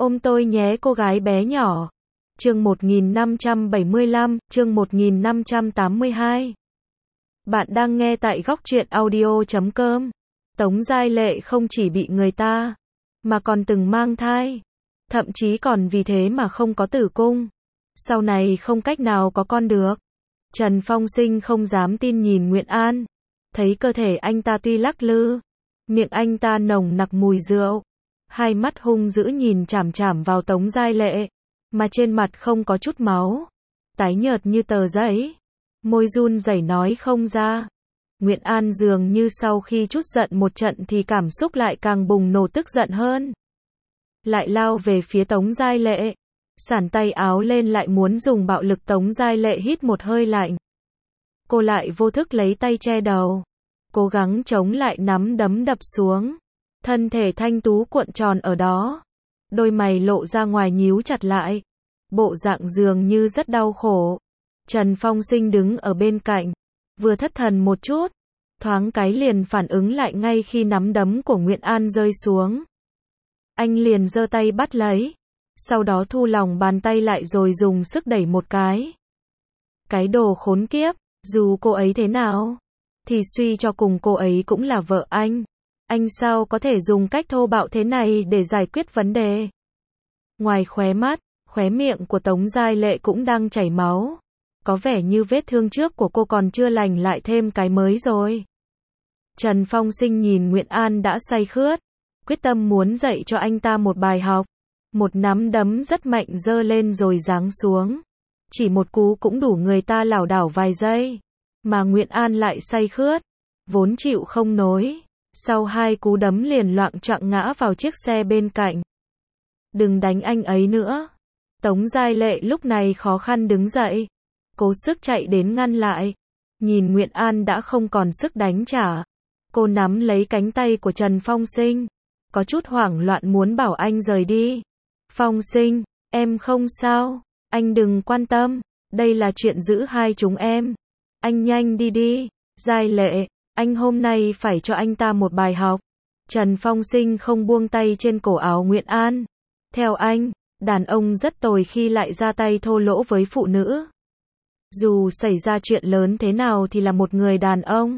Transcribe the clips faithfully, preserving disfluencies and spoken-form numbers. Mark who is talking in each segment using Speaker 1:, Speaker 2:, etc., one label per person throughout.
Speaker 1: Ôm tôi nhé cô gái bé nhỏ. Chương một nghìn năm trăm bảy mươi lăm, chương một nghìn năm trăm tám mươi hai. Bạn đang nghe tại góc truyện audio chấm com. Tống Giai Lệ không chỉ bị người ta, mà còn từng mang thai. Thậm chí còn vì thế mà không có tử cung. Sau này không cách nào có con được. Trần Phong Sinh không dám tin nhìn Nguyện An. Thấy cơ thể anh ta tuy lắc lư, miệng anh ta nồng nặc mùi rượu. Hai mắt hung dữ nhìn chằm chằm vào Tống Giai Lệ, mà trên mặt không có chút máu, tái nhợt như tờ giấy, môi run rẩy nói không ra. Nguyện An dường như sau khi trút giận một trận thì cảm xúc lại càng bùng nổ tức giận hơn. Lại lao về phía Tống Giai Lệ, xản tay áo lên lại muốn dùng bạo lực. Tống Giai Lệ hít một hơi lạnh. Cô lại vô thức lấy tay che đầu, cố gắng chống lại nắm đấm đập xuống. Thân thể thanh tú cuộn tròn ở đó, đôi mày lộ ra ngoài nhíu chặt lại, bộ dạng dường như rất đau khổ. Trần Phong Sinh đứng ở bên cạnh, vừa thất thần một chút, thoáng cái liền phản ứng lại ngay khi nắm đấm của Nguyện An rơi xuống. Anh liền giơ tay bắt lấy, sau đó thu lòng bàn tay lại rồi dùng sức đẩy một cái. Cái đồ khốn kiếp, dù cô ấy thế nào, thì suy cho cùng cô ấy cũng là vợ anh. Anh sao có thể dùng cách thô bạo thế này để giải quyết vấn đề? Ngoài khóe mắt, khóe miệng của Tống Giai Lệ cũng đang chảy máu. Có vẻ như vết thương trước của cô còn chưa lành lại thêm cái mới rồi. Trần Phong Sinh nhìn Nguyện An đã say khướt, quyết tâm muốn dạy cho anh ta một bài học. Một nắm đấm rất mạnh giơ lên rồi giáng xuống. Chỉ một cú cũng đủ người ta lảo đảo vài giây. Mà Nguyện An lại say khướt, vốn chịu không nổi. Sau hai cú đấm liền loạng choạng ngã vào chiếc xe bên cạnh. Đừng đánh anh ấy nữa. Tống Giai Lệ lúc này khó khăn đứng dậy, cố sức chạy đến ngăn lại. Nhìn Nguyện An đã không còn sức đánh trả, cô nắm lấy cánh tay của Trần Phong Sinh, có chút hoảng loạn muốn bảo anh rời đi. Phong Sinh, em không sao, anh đừng quan tâm, đây là chuyện giữa hai chúng em. Anh nhanh đi đi. Giai Lệ, anh hôm nay phải cho anh ta một bài học. Trần Phong Sinh không buông tay trên cổ áo Nguyện An. Theo anh, đàn ông rất tồi khi lại ra tay thô lỗ với phụ nữ. Dù xảy ra chuyện lớn thế nào thì là một người đàn ông,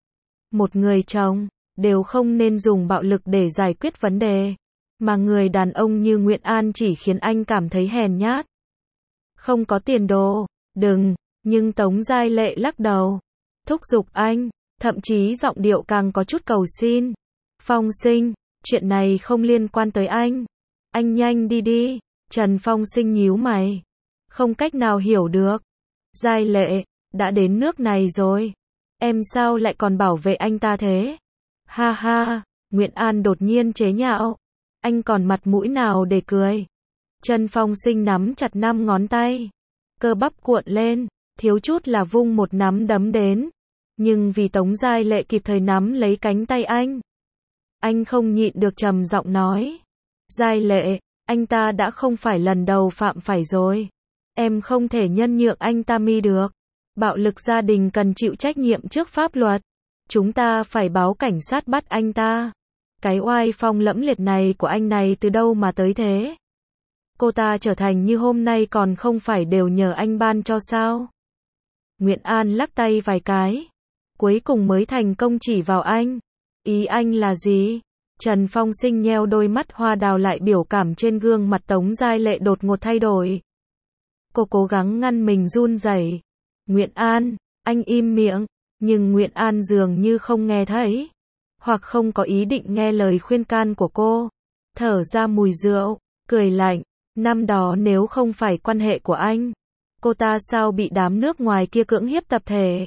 Speaker 1: một người chồng, đều không nên dùng bạo lực để giải quyết vấn đề. Mà người đàn ông như Nguyện An chỉ khiến anh cảm thấy hèn nhát, không có tiền đồ. Đừng, nhưng Tống Giai Lệ lắc đầu, thúc giục anh. Thậm chí giọng điệu càng có chút cầu xin. Phong Sinh, chuyện này không liên quan tới anh. Anh nhanh đi đi. Trần Phong Sinh nhíu mày, không cách nào hiểu được. Giai Lệ, đã đến nước này rồi, em sao lại còn bảo vệ anh ta thế? Ha ha, Nguyện An đột nhiên chế nhạo. Anh còn mặt mũi nào để cười? Trần Phong Sinh nắm chặt năm ngón tay, cơ bắp cuộn lên, thiếu chút là vung một nắm đấm đến. Nhưng vì Tống Giai Lệ kịp thời nắm lấy cánh tay anh, anh không nhịn được trầm giọng nói. Giai Lệ, anh ta đã không phải lần đầu phạm phải rồi. Em không thể nhân nhượng anh ta mi được. Bạo lực gia đình cần chịu trách nhiệm trước pháp luật. Chúng ta phải báo cảnh sát bắt anh ta. Cái oai phong lẫm liệt này của anh này từ đâu mà tới thế? Cô ta trở thành như hôm nay còn không phải đều nhờ anh ban cho sao? Nguyện An lắc tay vài cái, cuối cùng mới thành công chỉ vào anh. Ý anh là gì? Trần Phong Sinh nheo đôi mắt hoa đào lại, biểu cảm trên gương mặt Tống Giai Lệ đột ngột thay đổi. Cô cố gắng ngăn mình run rẩy. Nguyện An, anh im miệng. Nhưng Nguyện An dường như không nghe thấy, hoặc không có ý định nghe lời khuyên can của cô. Thở ra mùi rượu, cười lạnh. Năm đó nếu không phải quan hệ của anh, cô ta sao bị đám nước ngoài kia cưỡng hiếp tập thể?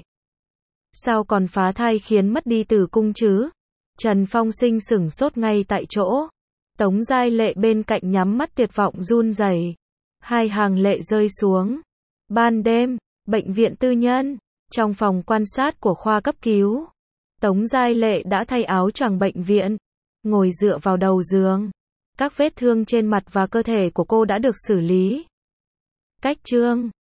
Speaker 1: Sao còn phá thai khiến mất đi tử cung chứ? Trần Phong Sinh sửng sốt ngay tại chỗ. Tống Giai Lệ bên cạnh nhắm mắt tuyệt vọng run rẩy, hai hàng lệ rơi xuống. Ban đêm, bệnh viện tư nhân, trong phòng quan sát của khoa cấp cứu, Tống Giai Lệ đã thay áo choàng bệnh viện, ngồi dựa vào đầu giường. Các vết thương trên mặt và cơ thể của cô đã được xử lý. Cách chương